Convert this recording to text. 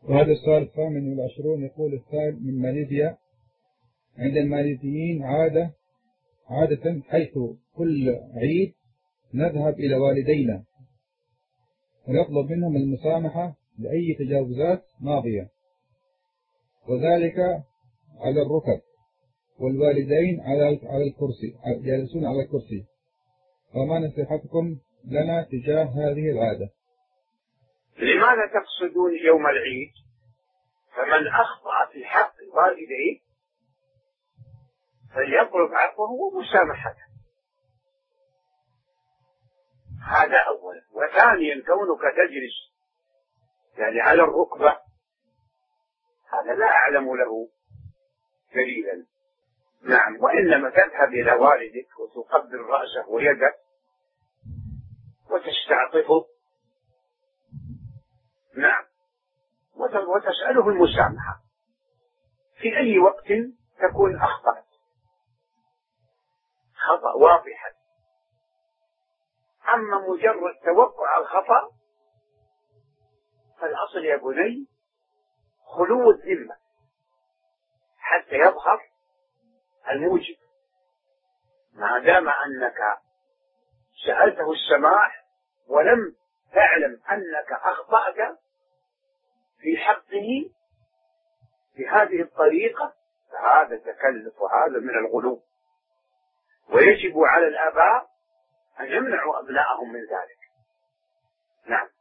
وهذا السؤال 28 يقول السائل من ماليزيا: عند الماليزيين عادة حيث كل عيد نذهب إلى والدينا ونطلب منهم المسامحة لأي تجاوزات ماضية، وذلك على الركب، والوالدين على الكرسي، جالسون على الكرسي، فما نصيحتكم لنا تجاه هذه العادة؟ لماذا تقصدون يوم العيد؟ فمن أخطأ في حق والديه فليطلب عفوه ومسامحته، هذا أولا. وثانيا كونك تجلس يعني على الركبة هذا لا أعلم له دليلا. نعم، وإنما تذهب إلى والدك وتقبل رأسه ويدك وتستعطفه، نعم، وتسأله المسامحة في أي وقت تكون أخطأت خطأ واضحا. أما مجرد توقع الخطأ فالأصل يا بني خلو الذمة حتى يظهر الموجب. ما دام أنك سألته السماح ولم تعلم أنك أخطأت في حقه بهذه الطريقة فهذا تكلف وهذا من الغلو، ويجب على الآباء أن يمنعوا أبنائهم من ذلك. نعم.